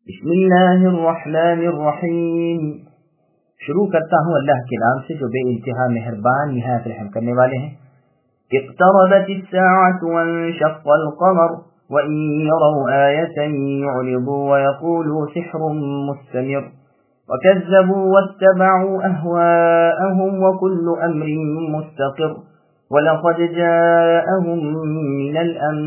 بسم اللہ الرحمن الرحیم۔ شروع کرتا ہوں اللہ کے نام سے جو بے انتہا مہربان نہایت رحم کرنے والے ہیں۔ اقتربت الساعة وانشق القمر وإن يروا آية يعرضوا ويقولوا سحر مستمر وكذبوا واتبعوا أهواءهم وكل أمر مستقر ولقد جاءهم من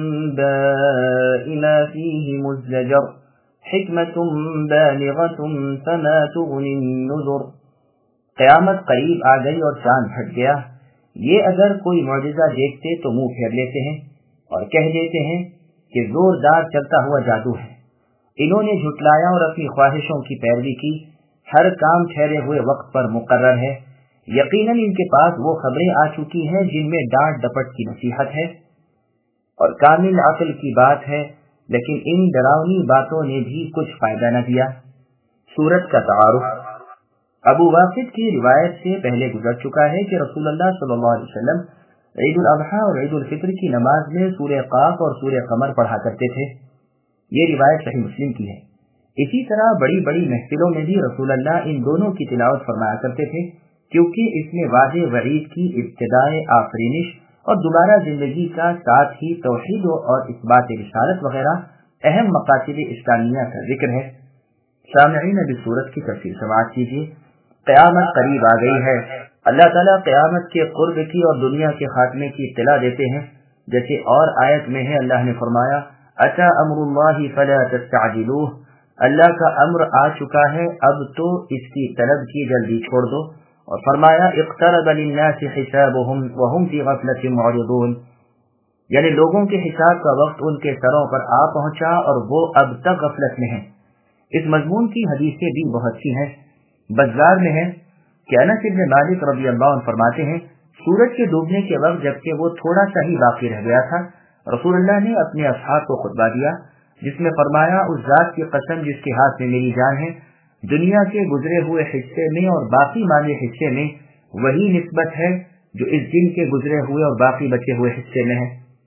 الأنباء ما فيه مزدجر حکمت بالغۃ فما تغنی النذر۔ قیامت قریب آ گئی اور چاند پھٹ گیا، یہ اگر کوئی معجزہ دیکھتے تو منہ پھیر لیتے ہیں اور کہہ دیتے ہیں کہ زوردار چلتا ہوا جادو ہے۔ انہوں نے جھٹلایا اور اپنی خواہشوں کی پیروی کی، ہر کام ٹھہرے ہوئے وقت پر مقرر ہے۔ یقیناً ان کے پاس وہ خبریں آ چکی ہیں جن میں ڈانٹ ڈپٹ کی نصیحت ہے اور کامل عقل کی بات ہے، لیکن ان ڈراؤنی باتوں نے بھی کچھ فائدہ نہ دیا۔ سورت کا تعارف۔ ابو واقد کی روایت سے پہلے گزر چکا ہے کہ رسول اللہ صلی اللہ علیہ وسلم عید الاضحیٰ اور عید الفطر کی نماز میں سورہ قاف اور سورہ قمر پڑھا کرتے تھے۔ یہ روایت صحیح مسلم کی ہے۔ اسی طرح بڑی بڑی محفلوں میں بھی رسول اللہ ان دونوں کی تلاوت فرمایا کرتے تھے، کیونکہ اس میں واضح وعید کی ابتدائے آفرینش اور دوبارہ زندگی کا ساتھ ہی توحید اور اثبات رسالت وغیرہ اہم مقاصد اسلامیہ کا ذکر ہے۔ سامعین ابھی سورت کی تفصیل سماعت کیجیے۔ قیامت قریب آ گئی ہے۔ اللہ تعالیٰ قیامت کے قرب کی اور دنیا کے خاتمے کی اطلاع دیتے ہیں، جیسے اور آیت میں ہے، اللہ نے فرمایا اتی امر اللہ فلا تستعجلوہ، اللہ کا امر آ چکا ہے، اب تو اس کی طلب کی جلدی چھوڑ دو۔ اور فرمایا اقترب للناس حسابهم وهم في غفلة معرضون، یعنی لوگوں کے حساب کا وقت ان کے سروں پر آ پہنچا اور وہ اب تک غفلت میں ہیں۔ اس مضمون کی حدیثیں بھی بہت سی ہیں۔ بزار میں ہے کہ انس بن مالک رضی اللہ عنہ فرماتے ہیں، سورج کے ڈوبنے کے وقت جبکہ وہ تھوڑا سا ہی باقی رہ گیا تھا، رسول اللہ نے اپنے اصحاب کو خطبہ دیا جس میں فرمایا اس ذات کی قسم جس کے ہاتھ میں میری جان ہے، دنیا کے گزرے ہوئے حصے میں اور باقی ماضی حصے میں وہی نسبت ہے جو اس دن کے گزرے ہوئے اور باقی بچے ہوئے حصے میں ہے۔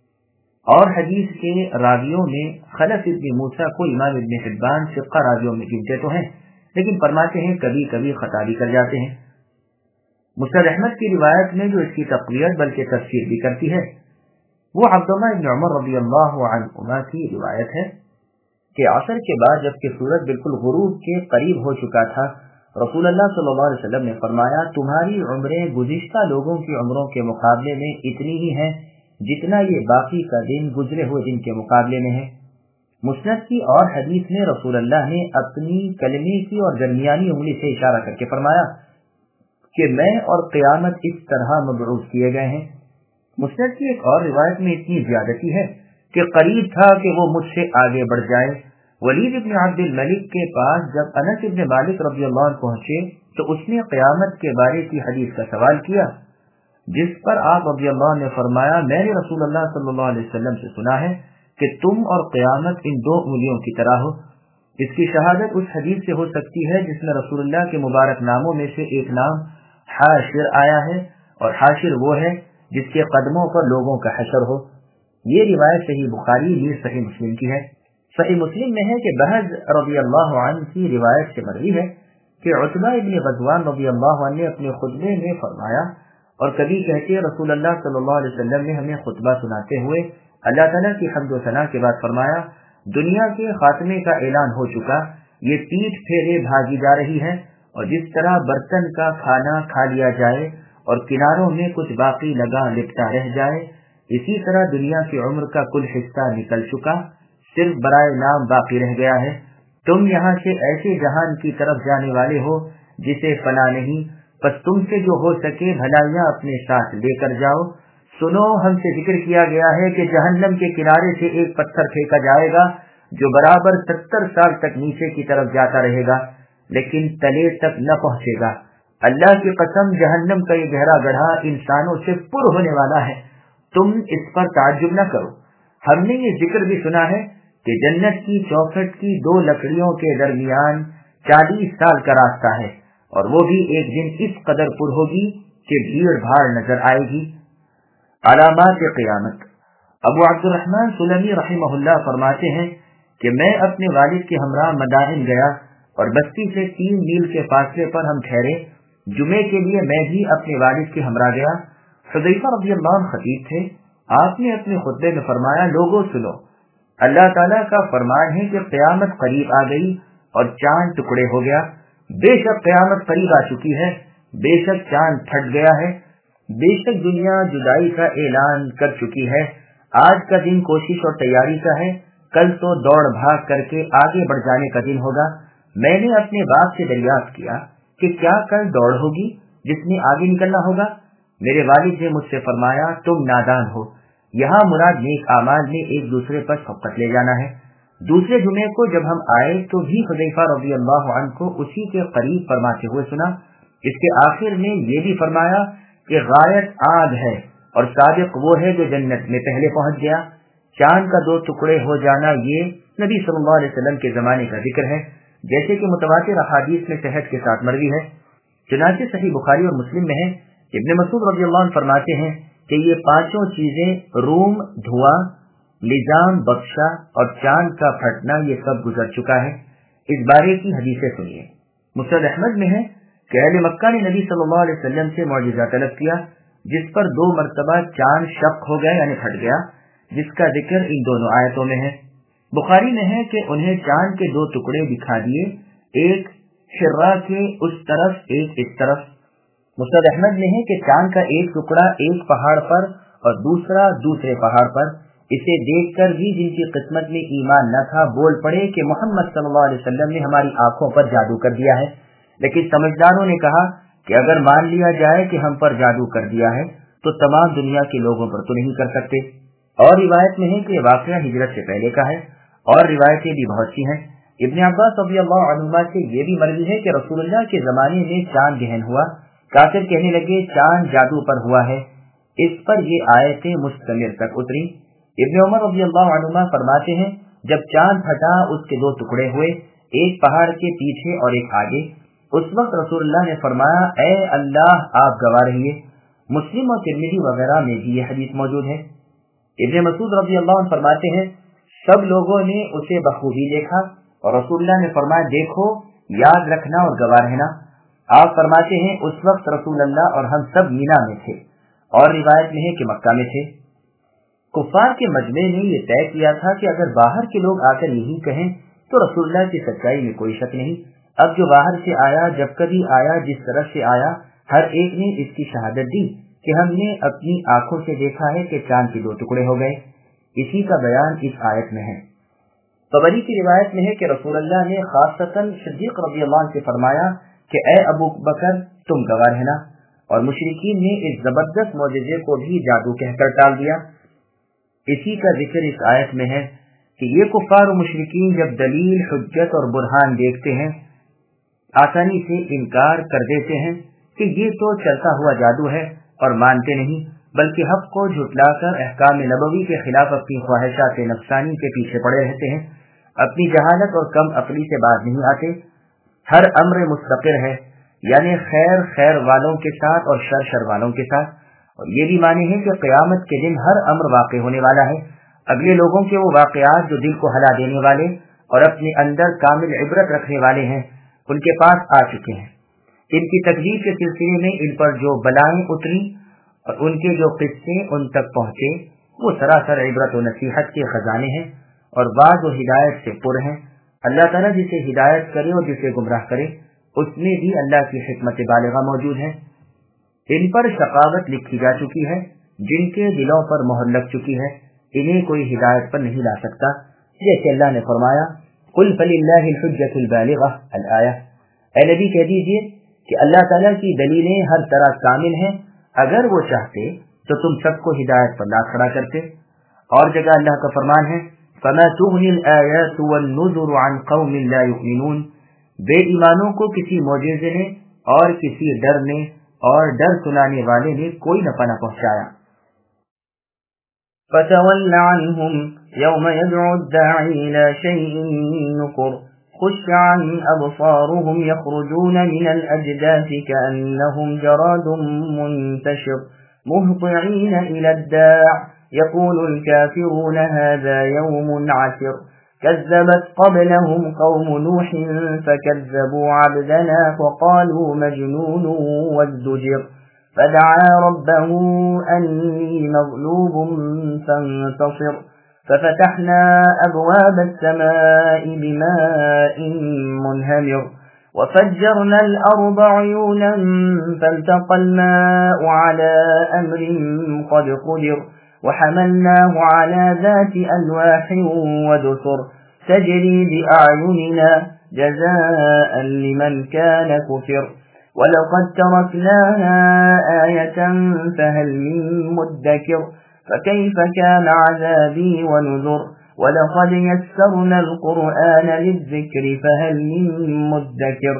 اور حدیث کے راویوں میں خلف ابن موسیٰ کو امام ابن حبان ثقہ راویوں میں گنتے تو ہیں، لیکن فرماتے ہیں کبھی کبھی خطا بھی کر جاتے ہیں۔ مسند احمد کی روایت میں جو اس کی تقویت بلکہ تفسیر بھی کرتی ہے، وہ عبداللہ ابن عمر رضی اللہ عنہما کی روایت ہے کہ عصر کے بعد جبکہ سورج بالکل غروب کے قریب ہو چکا تھا، رسول اللہ صلی اللہ علیہ وسلم نے فرمایا تمہاری عمریں گزشتہ لوگوں کی عمروں کے مقابلے میں اتنی ہی ہیں جتنا یہ باقی کا دن گزرے ہوئے دن کے مقابلے میں ہے۔ مسند کی اور حدیث میں رسول اللہ نے اپنی کلمے کی اور درمیانی انگلی سے اشارہ کر کے فرمایا کہ میں اور قیامت اس طرح مبعوث کیے گئے ہیں۔ مسند کی ایک اور روایت میں اتنی زیادتی ہے کہ قریب تھا کہ وہ مجھ سے آگے بڑھ جائے۔ ولید ابن عبد الملک کے پاس جب انس ابن مالک رضی اللہ عنہ پہنچے تو اس نے قیامت کے بارے کی حدیث کا سوال کیا، جس پر آپ رضی اللہ عنہ نے فرمایا میں نے رسول اللہ صلی اللہ علیہ وسلم سے سنا ہے کہ تم اور قیامت ان دو انگلیوں کی طرح ہو۔ اس کی شہادت اس حدیث سے ہو سکتی ہے جس میں رسول اللہ کے مبارک ناموں میں سے ایک نام حاشر آیا ہے، اور حاشر وہ ہے جس کے قدموں پر لوگوں کا حشر ہو۔ یہ روایت صحیح بخاری یہ صحیح مسلم کی ہے۔ صحیح مسلم میں ہے کہ بہز رضی اللہ عنہ کی روایت سے مروی ہے کہ عتبہ ابن غزوان رضی اللہ عنہ نے اپنے خطبے میں فرمایا، اور کبھی کہتے رسول اللہ صلی اللہ علیہ وسلم نے ہمیں خطبہ سناتے ہوئے اللہ تعالیٰ کی حمد و ثنا کے بعد فرمایا دنیا کے خاتمے کا اعلان ہو چکا، یہ پیٹھ پھیرے بھاگی جا رہی ہے، اور جس طرح برتن کا کھانا کھا لیا جائے اور کناروں میں کچھ باقی لگا لپٹا رہ جائے، اسی طرح دنیا کی عمر کا کل حصہ نکل چکا، صرف برائے نام باقی رہ گیا ہے۔ تم یہاں سے ایسے جہان کی طرف جانے والے ہو جسے فنا نہیں، پس تم سے جو ہو سکے بھلائیاں اپنے ساتھ لے کر جاؤ۔ سنو ہم سے ذکر کیا گیا ہے کہ جہنم کے کنارے سے ایک پتھر پھینکا جائے گا جو برابر 70 سال تک نیچے کی طرف جاتا رہے گا لیکن تلے تک نہ پہنچے گا۔ اللہ کی قسم جہنم کا یہ گہرا گڑھا انسانوں سے پر ہونے والا ہے، تم اس پر تعجب نہ کرو۔ ہم نے یہ ذکر بھی سنا ہے کہ جنت کی چوکھٹ کی دو لکڑیوں کے درمیان 40 سال کا راستہ ہے، اور وہ بھی ایک دن اس قدر پر ہوگی کہ بھیڑ بھاڑ نظر آئے گی۔ علامات قیامت۔ ابو عبد الرحمن سلمی رحمہ اللہ فرماتے ہیں کہ میں اپنے والد کے ہمراہ مدائن گیا اور بستی سے 3 میل کے فاصلے پر ہم ٹھہرے. جمعے کے لیے میں بھی اپنے والد کے ہمراہ گیا. حذیفہ رضی اللہ عنہ خطیب تھے. آپ نے اپنے خطبے میں فرمایا، لوگوں سنو، اللہ تعالیٰ کا فرمان ہے کہ قیامت قریب آ گئی اور چاند ٹکڑے ہو گیا. بے شک قیامت قریب آ چکی ہے، بے شک چاند پھٹ گیا ہے، بے شک دنیا جدائی کا اعلان کر چکی ہے. آج کا دن کوشش اور تیاری کا ہے، کل تو دوڑ بھاگ کر کے آگے بڑھ جانے کا دن ہوگا. میں نے اپنے باپ سے دریافت کیا کہ کیا کل دوڑ ہوگی جس میں آگے نکلنا ہوگا؟ میرے والد نے مجھ سے فرمایا، تم نادان ہو، یہاں مراد نیک اعمال میں ایک دوسرے پر سبقت لے جانا ہے. دوسرے جمعے کو جب ہم آئے تو بھی حذیفہ رضی اللہ عنہ کو اسی کے قریب فرماتے ہوئے سنا. اس کے آخر میں یہ بھی فرمایا کہ غایت آگ ہے اور سابق وہ ہے جو جنت میں پہلے پہنچ گیا. چاند کا 2 ٹکڑے ہو جانا یہ نبی صلی اللہ علیہ وسلم کے زمانے کا ذکر ہے، جیسے کہ متواتر احادیث میں صحت کے ساتھ مروی ہے. چنانچہ صحیح بخاری اور مسلم میں ہے. ابن مسعود رضی اللہ عنہ فرماتے ہیں کہ یہ 5 چیزیں، روم، دھواں، لزام، بخشا اور چاند کا پھٹنا، یہ سب گزر چکا ہے. اس بارے کی حدیثیں سنیے. مسند احمد میں ہے کہ اہل مکہ نے نبی صلی اللہ علیہ وسلم سے معجزہ طلب کیا، جس پر 2 مرتبہ چاند شق ہو گیا یعنی پھٹ گیا، جس کا ذکر ان دونوں آیتوں میں ہے. بخاری میں ہے کہ انہیں چاند کے 2 ٹکڑے دکھا دیے، ایک حرا کے اس طرف، ایک اس طرف. مسند احمد میں ہے کہ چاند کا ایک ٹکڑا ایک پہاڑ پر اور دوسرا دوسرے پہاڑ پر. اسے دیکھ کر بھی جن کی قسمت میں ایمان نہ تھا بول پڑے کہ محمد صلی اللہ علیہ وسلم نے ہماری آنکھوں پر جادو کر دیا ہے. لیکن سمجھداروں نے کہا کہ اگر مان لیا جائے کہ ہم پر جادو کر دیا ہے تو تمام دنیا کے لوگوں پر تو نہیں کر سکتے. اور روایت میں ہے کہ یہ واقعہ ہجرت سے پہلے کا ہے، اور روایتیں بھی بہت سی ہیں. ابن عباس رضی اللہ عنہما سے یہ بھی مروی ہے کہ رسول اللہ کے زمانے میں چاند گہن ہوا. کافر کہنے لگے چاند جادو پر ہوا ہے. اس پر یہ آیتیں مستمر تک اتری. ابن عمر رضی اللہ عنہما فرماتے ہیں جب چاند پھٹا اس کے 2 ٹکڑے ہوئے، ایک پہاڑ کے پیچھے اور ایک آگے. اس وقت رسول اللہ نے فرمایا، اے اللہ آپ گواہ رہیے. مسلم اور ترمذی وغیرہ میں بھی یہ حدیث موجود ہے. ابن مسعود رضی اللہ عنہ فرماتے ہیں سب لوگوں نے اسے بخوبی دیکھا اور رسول اللہ نے فرمایا، دیکھو، یاد رکھنا اور گواہ رہنا. آپ فرماتے ہیں اس وقت رسول اللہ اور ہم سب مینا میں تھے، اور روایت میں ہے کہ مکہ میں تھے. کفار کے مجمع نے یہ طے کیا تھا کہ اگر باہر کے لوگ آ کر یہی کہیں تو رسول اللہ کی سچائی میں کوئی شک نہیں. اب جو باہر سے آیا، جب کبھی آیا، جس طرف سے آیا، ہر ایک نے اس کی شہادت دی کہ ہم نے اپنی آنکھوں سے دیکھا ہے کہ چاند کے 2 ٹکڑے ہو گئے. اسی کا بیان اس آیت میں ہے. طبری کی روایت میں ہے کہ رسول اللہ نے خاصتاً صدیق رضی اللہ عنہ سے فرمایا کہ اے ابو بکر تم گواہ رہنا، اور مشرکین نے اس زبردست معجزے کو بھی جادو کہہ کر ٹال دیا. اسی کا ذکر اس آیت میں ہے کہ یہ کفار و مشرکین جب دلیل، حجت اور برہان دیکھتے ہیں آسانی سے انکار کر دیتے ہیں کہ یہ تو چلتا ہوا جادو ہے، اور مانتے نہیں، بلکہ حق کو جھٹلا کر احکام نبوی کے خلاف اپنی خواہشات نفسانی کے پیچھے پڑے رہتے ہیں. اپنی جہالت اور کم عقلی سے باز نہیں آتے. ہر امر مستقر ہے، یعنی خیر خیر والوں کے ساتھ اور شر شر والوں کے ساتھ. اور یہ بھی مانے ہیں کہ قیامت کے دن ہر امر واقع ہونے والا ہے. اگلے لوگوں کے وہ واقعات جو دل کو ہلا دینے والے اور اپنے اندر کامل عبرت رکھنے والے ہیں ان کے پاس آ چکے ہیں. ان کی تکلیف کے سلسلے میں ان پر جو بلائیں اتری اور ان کے جو قصے ان تک پہنچے وہ سراسر عبرت و نصیحت کے خزانے ہیں اور بعض و ہدایت سے پر ہیں. اللہ تعالیٰ جسے ہدایت کرے اور جسے گمراہ کرے اس میں بھی اللہ کی حکمت بالغہ موجود ہے. ان پر شقاوت لکھی جا چکی ہے، جن کے دلوں پر مہر لگ چکی ہے انہیں کوئی ہدایت پر نہیں لا سکتا. جیسے اللہ نے فرمایا قل فللہ الحجۃ البالغہ الآیہ، اے نبی کہہ دیجئے کہ اللہ تعالیٰ کی دلیلیں ہر طرح کامل ہیں، اگر وہ چاہتے تو تم سب کو ہدایت پر لا کھڑا کرتے. اور جگہ اللہ کا فرمان ہے فما تغنی الآیات والنذر عن قوم لا یؤمنون، بے ایمانوں کو کسی معجزے نے اور کسی ڈر نے اور ڈر سنانے والے نے کوئی نفع نہ پہنچایا. فتول عنهم يوم يدعو الداعي إلى شيء نكر خش عن أبصارهم يخرجون من الأجداث كأنهم جراد منتشر مهطعين إلى الداع يقول الكافرون هذا يوم عسر كذبت قبلهم قوم نوح فكذبوا عبدنا فقالوا مجنون وازدجر فدعا ربه أني مغلوب فانتصر ففتحنا أبواب السماء بماء منهمر وفجرنا الأرض عيونا فالتقى الماء على أمر قد قدر وحملناه على ذات ألواح ودسر تجري بأعيننا جزاء لمن كان كفر ولقد تركناها آية فهل من مدكر فكيف كان عذابي ونذر وَلَقَدْ يَسَّرْنَا الْقُرْآنَ لِلذِّكْرِ فَهَلْ مِن مُّدَّكِرٍ۔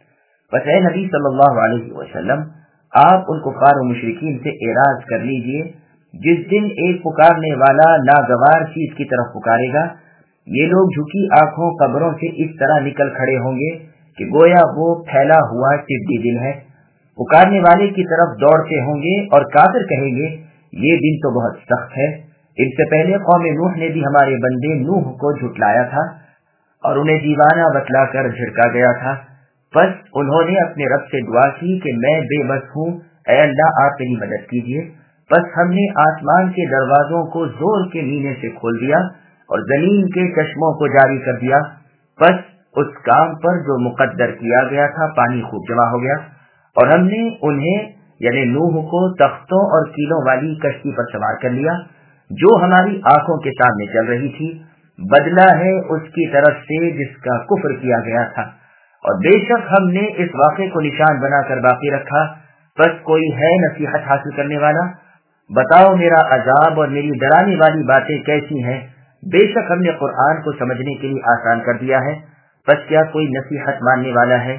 بس اے نبی صلی اللہ علیہ وسلم، آپ ان کفار و مشرکین سے اعراض کر لیجئے جس دن ایک پکارنے والا ناگوار چیز کی طرف پکارے گا، یہ لوگ جھکی آنکھوں قبروں سے اس طرح نکل کھڑے ہوں گے کہ گویا وہ پھیلا ہوا ٹڈی دل ہے۔ پکارنے والے کی طرف دوڑتے ہوں گے اور کافر کہیں گے یہ دن تو بہت سخت ہے۔ ان سے پہلے قوم نوح نے بھی ہمارے بندے نوح کو جھٹلایا تھا اور انہیں دیوانہ بتلا کر جھڑکا گیا تھا، بس انہوں نے اپنے رب سے دعا کی کہ میں بے بس ہوں، اے اللہ آپ میری مدد کیجیے۔ بس ہم نے آسمان کے دروازوں کو زور کے مینے سے کھول دیا اور زمین کے چشموں کو جاری کر دیا، بس اس کام پر جو مقدر کیا گیا تھا پانی خوب جمع ہو گیا، اور ہم نے انہیں یعنی نوح کو تختوں اور کیلوں والی کشتی پر سوار کر لیا جو ہماری آنکھوں کے سامنے چل رہی تھی، بدلہ ہے اس کی طرف سے جس کا کفر کیا گیا تھا، اور بے شک ہم نے اس واقعے کو نشان بنا کر باقی رکھا۔ بس کوئی ہے نصیحت حاصل کرنے والا؟ بتاؤ میرا عذاب اور میری ڈرانے والی باتیں کیسی ہیں؟ بے شک ہم نے قرآن کو سمجھنے کے لیے آسان کر دیا ہے، بس کیا کوئی نصیحت ماننے والا ہے؟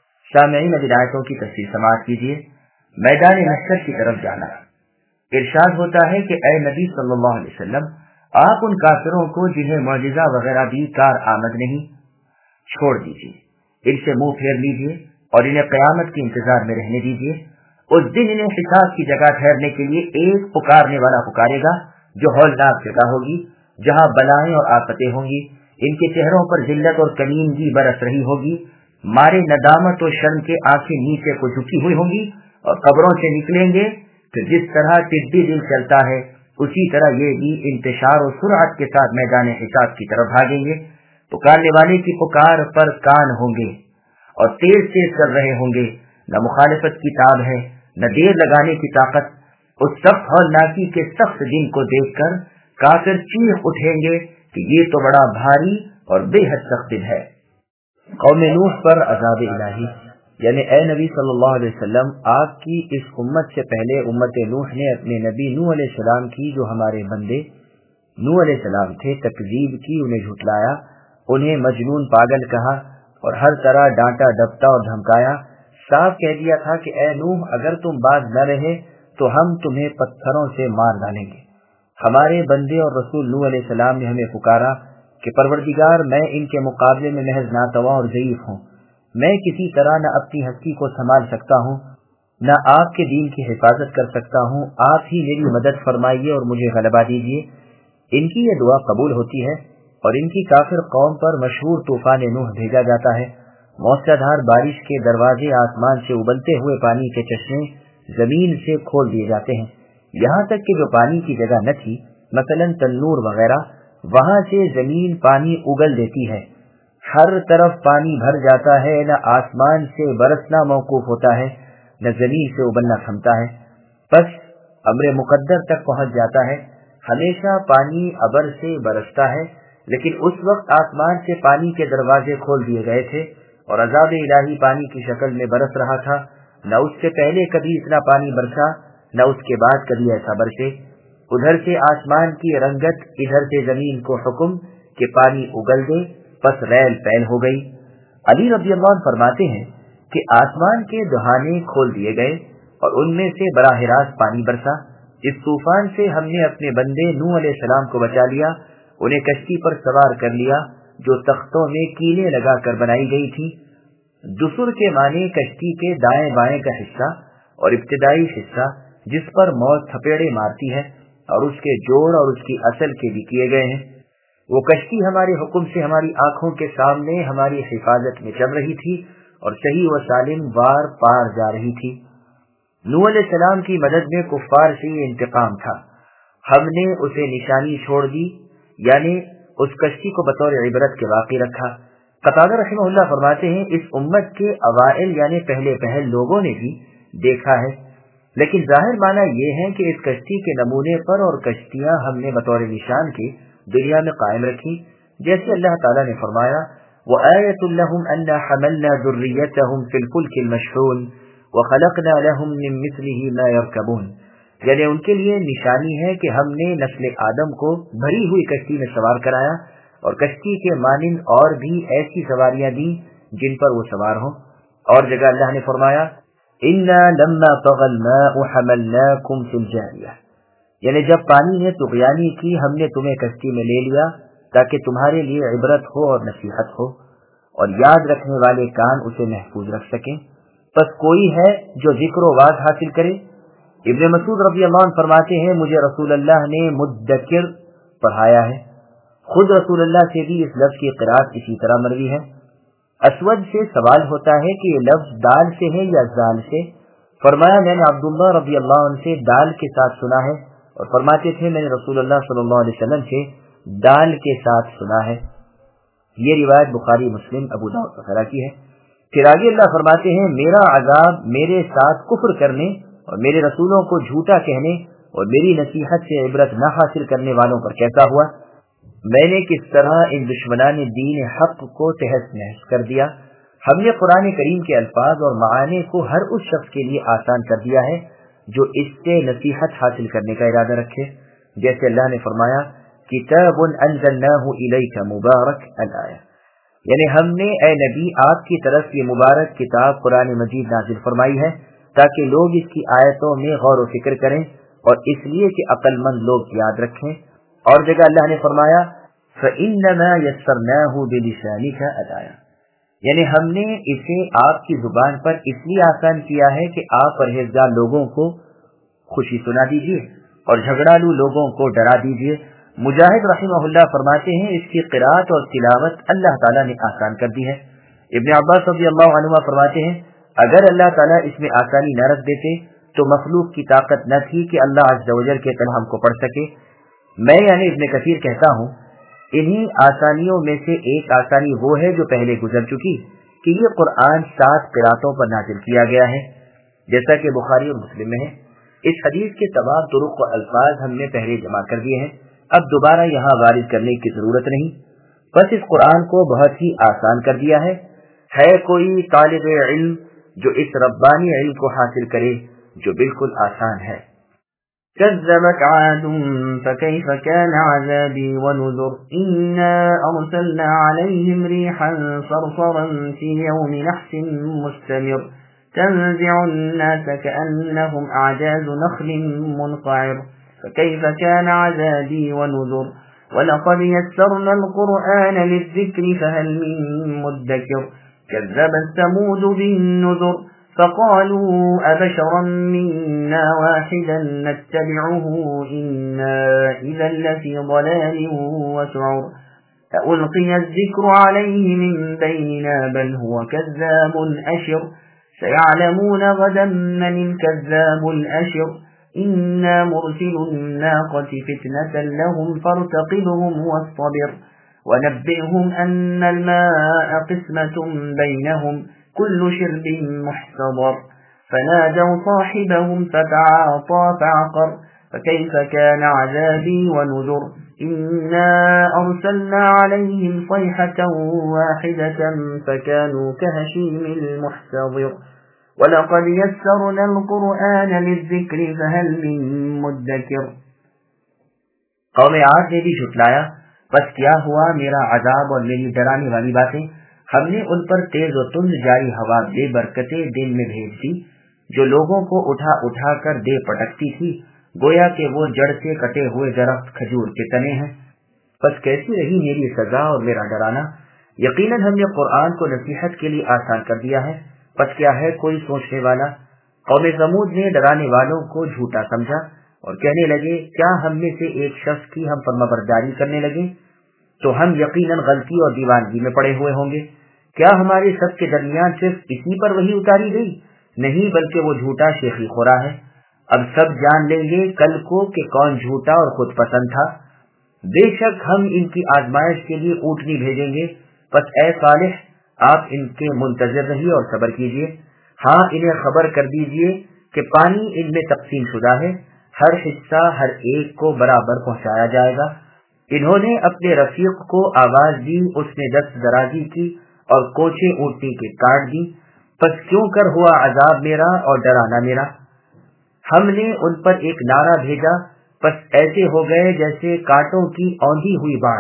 سامعین اب آیتوں کی تفسیر سماعت کیجیے۔ میدان محشر کی طرف جانا، ارشاد ہوتا ہے کہ اے نبی صلی اللہ علیہ وسلم، آپ ان کافروں کو جنہیں معجزہ وغیرہ بھی کار آمد نہیں، چھوڑ دیجیے، ان سے منہ پھیر لیجیے اور انہیں قیامت کے انتظار میں رہنے دیجیے۔ اس دن انہیں حساب کی جگہ ٹھہرنے کے لیے ایک پکارنے والا پکارے گا جو ہولناک جگہ ہوگی جہاں بلائیں اور آفتیں ہوں گی، ان کے چہروں پر ذلت اور کمینگی برس رہی ہوگی، مارے ندامت و شرم کے آنکھیں نیچے کو جھکی ہوئی ہوں گی، اور قبروں سے نکلیں گے کہ جس طرح ٹڈی دل چلتا ہے اسی طرح یہ بھی انتشار و سرعت کے ساتھ میدان حساب کی طرف بھاگیں گے۔ پکارنے والے کی پکار پر کان ہوں گے اور تیز تیز کر رہے ہوں گے، نہ مخالفت کی تاب ہے نہ دیر لگانے کی طاقت۔ اس سخت ہولناکی کے سخت دن کو دیکھ کر کافر چیخ اٹھیں گے کہ یہ تو بڑا بھاری اور بے حد سخت دن ہے۔ قوم نوح پر عذاب الہی، یعنی اے نبی صلی اللہ علیہ وسلم، آپ کی اس امت سے پہلے امت نوح نے اپنے نبی نوح علیہ السلام کی جو ہمارے بندے نوح علیہ السلام تھے تکذیب کی، انہیں جھٹلایا، انہیں مجنون پاگل کہا اور ہر طرح ڈانٹا ڈپٹا اور دھمکایا۔ صاف کہہ دیا تھا کہ اے نوح اگر تم باز نہ رہے تو ہم تمہیں پتھروں سے مار ڈالیں گے۔ ہمارے بندے اور رسول نوح علیہ السلام نے ہمیں پکارا کہ پروردگار میں ان کے مقابلے میں محض ناتواں اور ضعیف ہوں، میں کسی طرح نہ اپنی ہستی کو سنبھال سکتا ہوں نہ آپ کے دین کی حفاظت کر سکتا ہوں، آپ ہی میری مدد فرمائیے اور مجھے غلبہ دیجیے۔ ان کی یہ دعا قبول ہوتی ہے اور ان کی کافر قوم پر مشہور طوفان نوح بھیجا جاتا ہے۔ موسلادھار بارش کے دروازے آسمان سے ابلتے ہوئے پانی کے چشمے زمین سے کھول دیے جاتے ہیں، یہاں تک کہ جو پانی کی جگہ نہ تھی، مثلا تنور وغیرہ، وہاں سے زمین پانی اگل دیتی ہے، ہر طرف پانی بھر جاتا ہے، نہ آسمان سے برسنا موقوف ہوتا ہے نہ زمین سے ابلنا تھمتا ہے، بس امر مقدر تک پہنچ جاتا ہے۔ ہمیشہ پانی ابر سے برستا ہے، لیکن اس وقت آسمان سے پانی کے دروازے کھول دیے گئے تھے اور عذاب الہی پانی کی شکل میں برس رہا تھا، نہ اس سے پہلے کبھی اتنا پانی برسا نہ اس کے بعد کبھی ایسا برسے۔ ادھر سے آسمان کی رنگت، ادھر سے زمین کو حکم کہ پانی اگل دے، پس ریل پیل ہو گئی۔ علی رضی اللہ عنہ فرماتے ہیں کہ آسمان کے دہانے کھول دیے گئے اور ان میں سے براہ راست پانی برسا۔ اس طوفان سے ہم نے اپنے بندے نوح علیہ السلام کو بچا لیا، انہیں کشتی پر سوار کر لیا جو تختوں میں کیلیں لگا کر بنائی گئی تھی۔ دسر کے معنی کشتی کے دائیں بائیں کا حصہ اور ابتدائی حصہ جس پر موت تھپیڑے مارتی ہے، اور اس کے جوڑ اور اس کی اصل کے بھی کیے گئے ہیں۔ وہ کشتی ہمارے حکم سے ہماری آنکھوں کے سامنے ہماری حفاظت میں چل رہی تھی اور صحیح و سالم وار پار جا رہی تھی۔ نوح علیہ السلام کی مدد میں کفار سے یہ انتقام تھا، ہم نے اسے نشانی چھوڑ دی، یعنی اس کشتی کو بطور عبرت کے باقی رکھا۔ قتادہ رحمہ اللہ فرماتے ہیں اس امت کے اوائل یعنی پہلے پہل لوگوں نے بھی دیکھا ہے، لیکن ظاہر معنی یہ ہے کہ اس کشتی کے نمونے پر اور کشتیاں ہم نے بطور نشان کے دنیا میں قائم رکھی، جیسے اللہ تعالیٰ نے فرمایا وَآيَةٌ لَهُمْ أَنَّا حَمَلْنَا ذُرِّيَّتَهُمْ فِي الْفُلْكِ الْمَشْحُونِ وَخَلَقْنَا لَهُمْ مِن مِثْلِهِ مَا يَرْكَبُونَ، یعنی ان کے لیے نشانی ہے کہ ہم نے نسل آدم کو بھری ہوئی کشتی میں سوار کرایا اور کشتی کے مانند اور بھی ایسی سواریاں دی جن پر وہ سوار ہوں۔ اور جگہ اللہ نے فرمایا إِنَّا لَمَّا طَغَى الْمَاءُ حَمَلْنَاكُمْ فِي الْجَارِيَةِ، یعنی جب پانی نے طغیانی کی ہم نے تمہیں کشتی میں لے لیا تاکہ تمہارے لیے عبرت ہو اور نصیحت ہو اور یاد رکھنے والے کان اسے محفوظ رکھ سکیں۔ بس کوئی ہے جو ذکر و واعظ حاصل کرے؟ ابن مسعود رضی اللہ عنہ فرماتے ہیں مجھے رسول اللہ نے مدکر پڑھایا ہے، خود رسول اللہ سے بھی اس لفظ کی قرات اسی طرح مروی ہے۔ اسود سے سوال ہوتا ہے کہ یہ لفظ دال سے ہے یا زال سے؟ فرمایا میں نے عبداللہ رضی اللہ عنہ سے دال کے ساتھ سنا ہے، اور فرماتے تھے میں نے رسول اللہ صلی اللہ علیہ وسلم سے دال کے ساتھ سنا ہے۔ یہ روایت بخاری، مسلم، ابو داؤد وغیرہ کی ہے۔ پھر آگے اللہ فرماتے ہیں میرا عذاب میرے ساتھ کفر کرنے اور میرے رسولوں کو جھوٹا کہنے اور میری نصیحت سے عبرت نہ حاصل کرنے والوں پر کیسا ہوا۔ میں نے کس طرح ان دشمنان دین حق کو تہس نہس کر دیا۔ ہم نے قرآن کریم کے الفاظ اور معانی کو ہر اس شخص کے لیے آسان کر دیا ہے جو اس سے نصیحت حاصل کرنے کا ارادہ رکھے، جیسے اللہ نے فرمایا کتاب انزلناہ الیک مبارک الآیہ، یعنی ہم نے اے نبی آپ کی طرف یہ مبارک کتاب قرآن مجید نازل فرمائی ہے تاکہ لوگ اس کی آیتوں میں غور و فکر کریں اور اس لیے کہ عقل مند لوگ یاد رکھیں۔ اور جگہ اللہ نے فرمایا فَإِنَّمَا يَسَّرْنَاهُ بِلِسَانِكَ الآیہ، یعنی ہم نے اسے آپ کی زبان پر اس لیے آسان کیا ہے کہ آپ پرہیزگار لوگوں کو خوشی سنا دیجیے اور جھگڑالو لوگوں کو ڈرا دیجیے۔ مجاہد رحمہ اللہ فرماتے ہیں اس کی قرات اور تلاوت اللہ تعالیٰ نے آسان کر دی ہے۔ ابن عباس رضی اللہ عنہ فرماتے ہیں اگر اللہ تعالیٰ اس میں آسانی نہ رکھ دیتے تو مخلوق کی طاقت نہ تھی کہ اللہ عز و جل کے کلام کو پڑھ سکے۔ میں یعنی ابن کثیر کہتا ہوں انہی آسانیوں میں سے ایک آسانی وہ ہے جو پہلے گزر چکی کہ یہ قرآن 7 قراتوں پر نازل کیا گیا ہے، جیسا کہ بخاری اور مسلم میں ہے۔ اس حدیث کے تمام طرق و الفاظ ہم نے پہلے جمع کر دیے ہیں، اب دوبارہ یہاں وارد کرنے کی ضرورت نہیں، بس اس قرآن کو بہت ہی آسان کر دیا ہے۔ کوئی طالب علم جو اس ربانی علم کو حاصل کرے جو بالکل آسان ہے۔ كذبت عاد فكيف كان عذابي ونذر إنا أرسلنا عليهم ريحا صرصرا في يوم نحس مستمر تنزع الناس كأنهم أعجاز نخل منقعر فكيف كان عذابي ونذر ولقد يسرنا القرآن للذكر فهل من مدكر كذبت ثمود بالنذر فقالوا أبشرا منا واحدا نتبعه إنا إذا لفي ضلال وسعر ألقي الذكر عليه من بيننا بل هو كذاب أشر سيعلمون غدا من الكذاب الأشر إنا مرسل الناقة فتنة لهم فارتقبهم واصطبر ونبئهم أن الماء قسمة بينهم كل شرب محتضر فنادوا صاحبهم فتعاطى فعقر فكيف كان عذابي ونذر إنا أرسلنا عليهم صيحة واحدة فكانوا كهشيم المحتضر وَلَقَدْ يَسَّرْنَا الْقُرْآنَ لِلذِّكْرِ فَهَلْ مِن مُدَّكِرٍ۔ قوم عاد نے بھی جھٹلایا، بس کیا ہوا میرا عذاب اور میری ڈرانے والی باتیں، ہم نے ان پر تیز و تند جاری ہوا بے برکتیں دن میں بھیج دی جو لوگوں کو اٹھا اٹھا کر دے پٹکتی تھی، گویا کہ وہ جڑ سے کٹے ہوئے درخت کھجور کے تنے ہیں۔ بس کیسی رہی میری سزا اور میرا ڈرانا۔ یقیناً ہم نے قرآن کو نصیحت کے لیے آسان کر دیا ہے، پس کیا ہے کوئی سوچنے والا۔ قوم سمود نے ڈرانے والوں کو جھوٹا سمجھا اور کہنے لگے کیا ہم میں سے ایک شخص کی ہم فرمانبرداری کرنے لگے؟ تو ہم یقیناً غلطی اور دیوانگی میں پڑے ہوئے ہوں گے۔ کیا ہمارے سب کے درمیان صرف اسی پر وحی اتاری گئی؟ نہیں، بلکہ وہ جھوٹا شیخی خورا ہے۔ اب سب جان لیں گے کل کو کہ کون جھوٹا اور خود پسند تھا۔ بے شک ہم ان کی آزمائش کے لیے اونٹنی بھیجیں گے، پس اے صالح آپ ان کے منتظر رہیے اور صبر کیجیے۔ ہاں، انہیں خبر کر دیجیے کہ پانی ان میں تقسیم شدہ ہے، ہر حصہ ہر ایک کو برابر پہنچایا جائے گا۔ انہوں نے اپنے رفیق کو آواز دی، اس نے دست درازی کی اور کوچے اونٹنی کے کاٹ دی۔ پس کیوں کر ہوا عذاب میرا اور ڈرانا میرا۔ ہم نے ان پر ایک نعرہ بھیجا، پس ایسے ہو گئے جیسے کانٹوں کی اوندھی ہوئی باڑ۔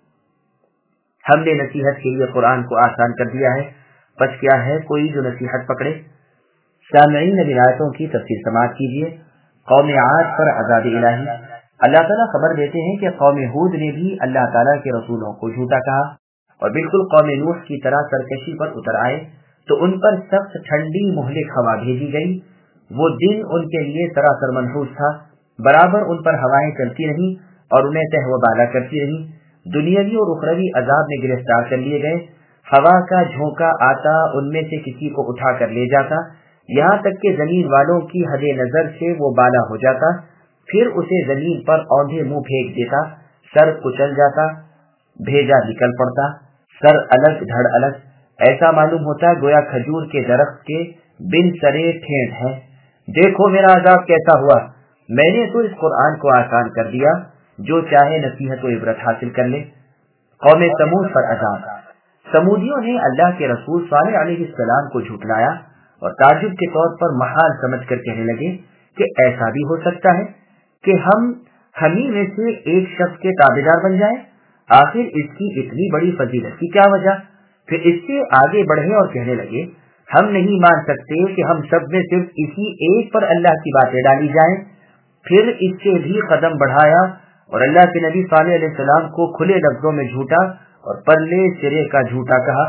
ہم نے نصیحت کے لیے قرآن کو آسان کر دیا ہے، پس کیا ہے کوئی جو نصیحت پکڑے۔ سامعین، اب آیتوں کی تفسیر سماعت کیجیے۔ قوم عاد پر عذاب الہی۔ اللہ تعالیٰ خبر دیتے ہیں کہ قوم ہود نے بھی اللہ تعالیٰ کے رسولوں کو جھوٹا کہا اور بالکل قوم نوح کی طرح سرکشی پر اتر آئے، تو ان پر سخت ٹھنڈی مہلک ہوا بھیجی گئی۔ وہ دن ان کے لیے سراسر منحوس تھا، برابر ان پر ہوائیں چلتی رہیں اور انہیں تہو بالا کرتی رہیں۔ دنیاوی اور اخروی عذاب میں گرفتار کر لیے گئے۔ ہوا کا جھونکا آتا ان میں سے کسی کو اٹھا کر لے جاتا، یہاں تک کہ زمین والوں کی حد نظر سے وہ بالا ہو جاتا، پھر اسے زمین پر اوندھے منہ پھینک دیتا، سر کچل جاتا، بھیجا نکل پڑتا، سر الگ دھڑ الگ، ایسا معلوم ہوتا گویا کھجور کے درخت کے بن سرے ٹھیٹ ہے۔ دیکھو میرا عذاب کیسا ہوا، میں نے تو اس قرآن کو آسان کر دیا، جو چاہے نصیحت و عبرت حاصل کر لے۔ قوم سمود پر عذاب۔ سمودیوں نے اللہ کے رسول صالح علیہ السلام کو جھٹلایا اور تعجب کے طور پر محال سمجھ کر کہنے لگے کہ ایسا بھی ہو سکتا ہے کہ ہمیں میں سے ایک شخص کے تابعدار بن جائیں؟ آخر اس کی اتنی بڑی فضیلت کی کیا وجہ؟ پھر اس سے آگے بڑھے اور کہنے لگے ہم نہیں مان سکتے کہ ہم سب میں صرف اسی ایک پر اللہ کی باتیں ڈالی جائیں۔ پھر اس سے بھی قدم بڑھایا اور اللہ کے نبی صالح علیہ السلام کو کھلے لفظوں میں جھوٹا اور پلے سرے کا جھوٹا کہا۔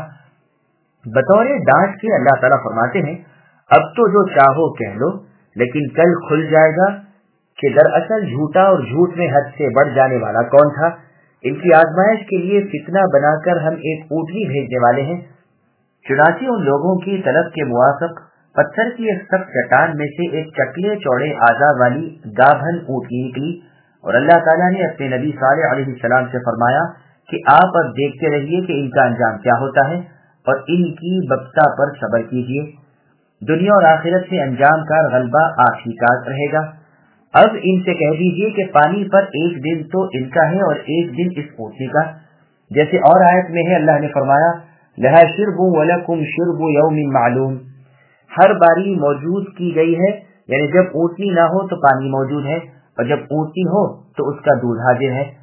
بطور ڈانٹ کے اللہ تعالیٰ فرماتے ہیں اب تو جو چاہو کہہ لو، لیکن کل کھل جائے گا کہ دراصل جھوٹا اور جھوٹ میں حد سے بڑھ جانے والا کون تھا۔ ان کی آزمائش کے لیے فتنہ بنا کر ہم ایک اونٹنی بھیجنے والے ہیں۔ چنانچہ ان لوگوں کی طلب کے موافق پتھر کی ایک سخت چٹان میں سے ایک چکلے چوڑے اعضاء والی گابھن اونٹنی نکلی، اور اللہ تعالیٰ نے اپنے نبی صالح علیہ السلام سے فرمایا کہ آپ اب دیکھتے رہیے کہ ان کا انجام کیا ہوتا ہے اور ان کی بپتا پر صبر کیجیے۔ دنیا اور آخرت سے انجام کار غلبہ آپ ہی کا رہے گا۔ اب ان سے کہہ دیجیے کہ پانی پر ایک دن تو ان کا ہے اور ایک دن اس اونٹنی کا، جیسے اور آیت میں ہے اللہ نے فرمایا لہا شرب ولکم شرب یوم معلوم۔ ہر باری موجود کی گئی ہے، یعنی جب اونٹنی نہ ہو تو پانی موجود ہے اور جب اونٹنی ہو تو اس کا دودھ حاضر ہے۔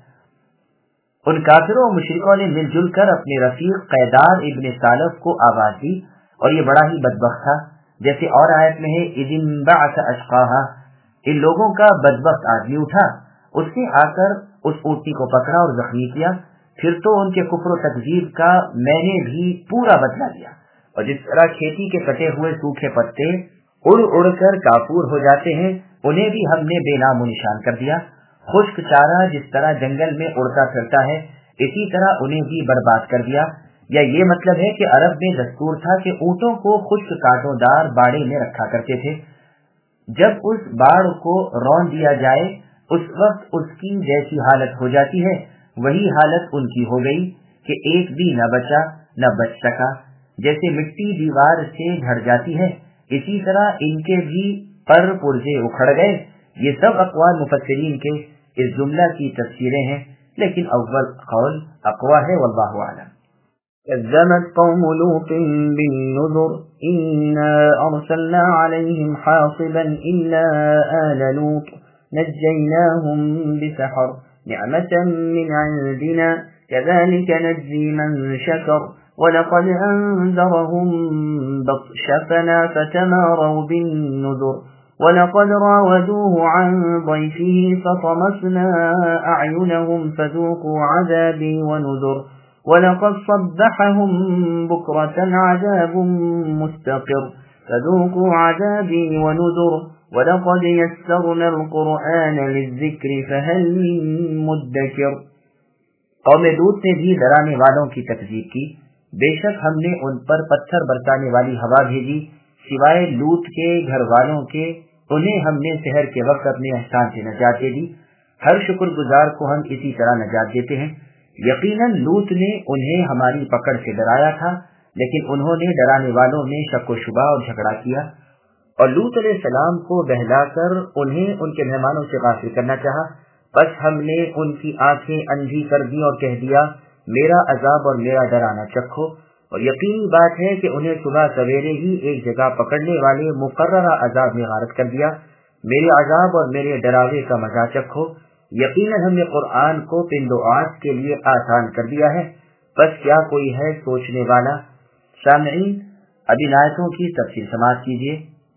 ان کافروں اور مشرکوں نے مل جل کر اپنے رفیق قیدار ابن سالف کو آواز دی اور یہ بڑا ہی بدبخت تھا، جیسے اور آیت میں ہے اذ انبعث اشقاہا۔ ان لوگوں کا بدبخت آدمی اٹھا، اس نے آ کر اس اونٹنی کو پکڑا اور زخمی کیا، پھر تو ان کے کفر و تکذیب کا میں نے بھی پورا بدلہ لیا، اور جس طرح کھیتی کے کٹے ہوئے سوکھے پتے اڑ اڑ کر کافور ہو جاتے ہیں، انہیں بھی ہم نے بے نام و نشان کر دیا۔ خشک چارہ جس طرح جنگل میں اڑتا پھرتا ہے، اسی طرح انہیں بھی برباد کر دیا۔ یا یہ مطلب ہے کہ عرب میں دستور تھا کہ اونٹوں کو خشک کانٹوں دار باڑے میں رکھا کرتے تھے، جب اس باڑ کو رون دیا جائے اس وقت اس کی جیسی حالت ہو جاتی ہے وہی حالت ان کی ہو گئی کہ ایک بھی نہ بچا نہ بچ سکا۔ جیسے مٹی دیوار سے جھڑ جاتی ہے، اسی طرح ان کے بھی پر پرزے اکھڑ گئے۔ یہ سب اقوال مفسرین کے اس جملہ کی تفسیریں ہیں، لیکن اول قول اقوی ہے، واللہ اعلم۔ كذبت قوم لوط بالنذر إنا أرسلنا عليهم حاصبا إلا آل لوط نجيناهم بسحر نعمة من عندنا كذلك نجزي من شكر ولقد أنذرهم بطشتنا فتماروا بالنذر ولقد راودوه عن ضيفه فطمسنا أعينهم فذوقوا عذابي ونذر ولقد صبحهم بكرة عذاب مستقر فذوقوا عذابي ونذر ولقد يسرنا القرآن للذكر فهل من مدكر۔ قوم لوط نے بھی ڈرانے والوں کی تکذیب کی، بے شک ہم نے ان پر پتھر برسانے والی ہوا بھیجی، سوائے لوط کے گھر والوں کے انہیں ہم نے سحر کے وقت اپنے احسان سے نجات دے دی۔ ہر شکر گزار کو ہم اسی طرح نجات دیتے ہیں۔ یقیناً لوط نے انہیں ہماری پکڑ سے ڈرایا تھا، لیکن انہوں نے ڈرانے والوں میں شک و شبہ اور جھگڑا کیا، اور لوط علیہ السلام کو بہلا کر انہیں ان کے مہمانوں سے غافل کرنا چاہا، بس ہم نے ان کی آنکھیں اندھی کر دی اور کہہ دیا میرا عذاب اور میرا ڈرانا چکھو، اور یقینی بات ہے کہ انہیں صبح سویرے ہی ایک جگہ پکڑنے والے مقررہ عذاب میں غارت کر دیا۔ میرے عذاب اور میرے ڈراوے کا مزہ چکھو، یقیناً ہم نے قرآن کو پند و آس کے لیے آسان کر دیا ہے، بس کیا کوئی ہے سوچنے والا۔ سامعین، اب ان آیتوں کی تفصیل سماعت کیجیے۔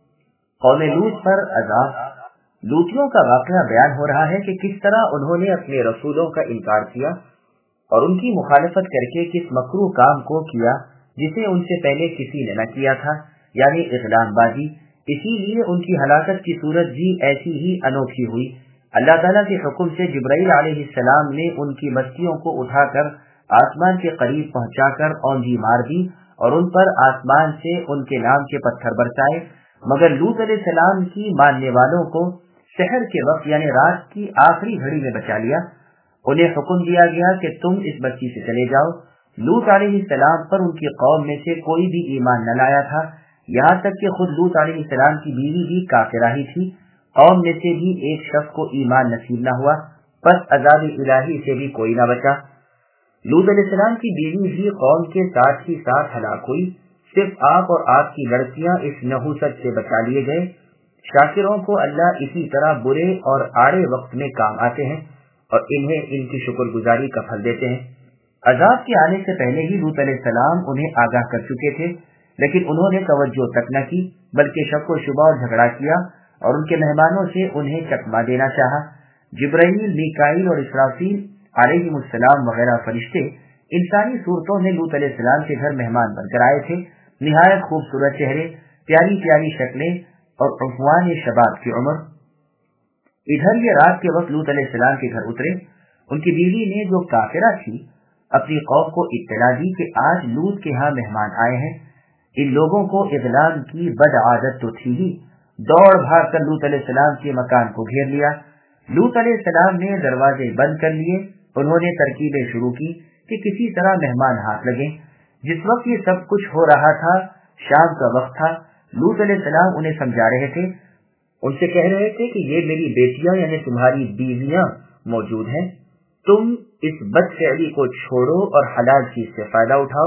قوم لوط پر عذاب۔ لوطیوں کا واقعہ بیان ہو رہا ہے کہ کس طرح انہوں نے اپنے رسولوں کا انکار کیا اور ان کی مخالفت کر کے کس مکروہ کام کو کیا جسے ان سے پہلے کسی نے نہ کیا تھا، یعنی اغلام بازی۔ اسی لیے ان کی ہلاکت کی صورت بھی ایسی ہی انوکھی ہوئی۔ اللہ تعالیٰ کے حکم سے جبرائیل علیہ السلام نے ان کی بستیوں کو اٹھا کر آسمان کے قریب پہنچا کر اونجی مار دی اور ان پر آسمان سے ان کے نام کے پتھر برسائے، مگر لوط علیہ السلام کی ماننے والوں کو سحر کے وقت یعنی رات کی آخری گھڑی میں بچا لیا۔ انہیں حکم دیا گیا کہ تم اس بستی سے چلے جاؤ۔ لوط علیہ السلام پر ان کی قوم میں سے کوئی بھی ایمان نہ لایا تھا، یہاں تک کہ خود لوط علیہ السلام کی بیوی بھی کافرہ ہی تھی۔ قوم میں سے بھی ایک شخص کو ایمان نصیب نہ ہوا، پس عذاب الہی سے بھی کوئی نہ بچا۔ لوط علیہ السلام کی بیوی بھی قوم کے ساتھ ہی ساتھ ہلاک ہوئی، صرف آپ اور آپ کی لڑکیاں اس نحوست سے بچا لیے گئے۔ شاکروں کو اللہ اسی طرح برے اور آڑے وقت میں کام آتے ہیں اور انہیں ان کی شکر گزاری کا پھل دیتے ہیں۔ عذاب کے آنے سے پہلے ہی لوط علیہ السلام انہیں آگاہ کر چکے تھے، لیکن انہوں نے توجہ تک نہ کی بلکہ شک و شبہ اور جھگڑا کیا اور ان کے مہمانوں سے انہیں چکما دینا چاہا۔ جبرائیل، میکائیل اور اسرافیل علیہم السلام وغیرہ فرشتے انسانی صورتوں میں لوط علیہ السلام کے گھر مہمان بن کر آئے تھے۔ نہایت خوبصورت چہرے، پیاری پیاری شکلیں اور عنفوان شباب کی عمر۔ ادھر یہ رات کے وقت لوط علیہ السلام کے گھر اترے۔ ان کی بیوی نے جو کافرہ تھی اپنی قوم کو اطلاع دی کہ آج لوط کے ہاں مہمان آئے ہیں۔ ان لوگوں کو اغلام کی بد عادت تو تھی ہی، دوڑ بھاگ کر لوط علیہ السلام کے مکان کو گھیر لیا۔ لوط علیہ السلام نے دروازے بند کر لیے۔ انہوں نے ترکیبیں شروع کی کہ کسی طرح مہمان ہاتھ لگیں۔ جس وقت یہ سب کچھ ہو رہا تھا شام کا وقت تھا۔ لوط علیہ السلام انہیں سمجھا رہے تھے، ان سے کہہ رہے تھے کہ یہ میری بیٹیاں یعنی تمہاری بیویاں موجود ہیں، تم اس بد فعلی کو چھوڑو اور حلال چیز سے فائدہ اٹھاؤ۔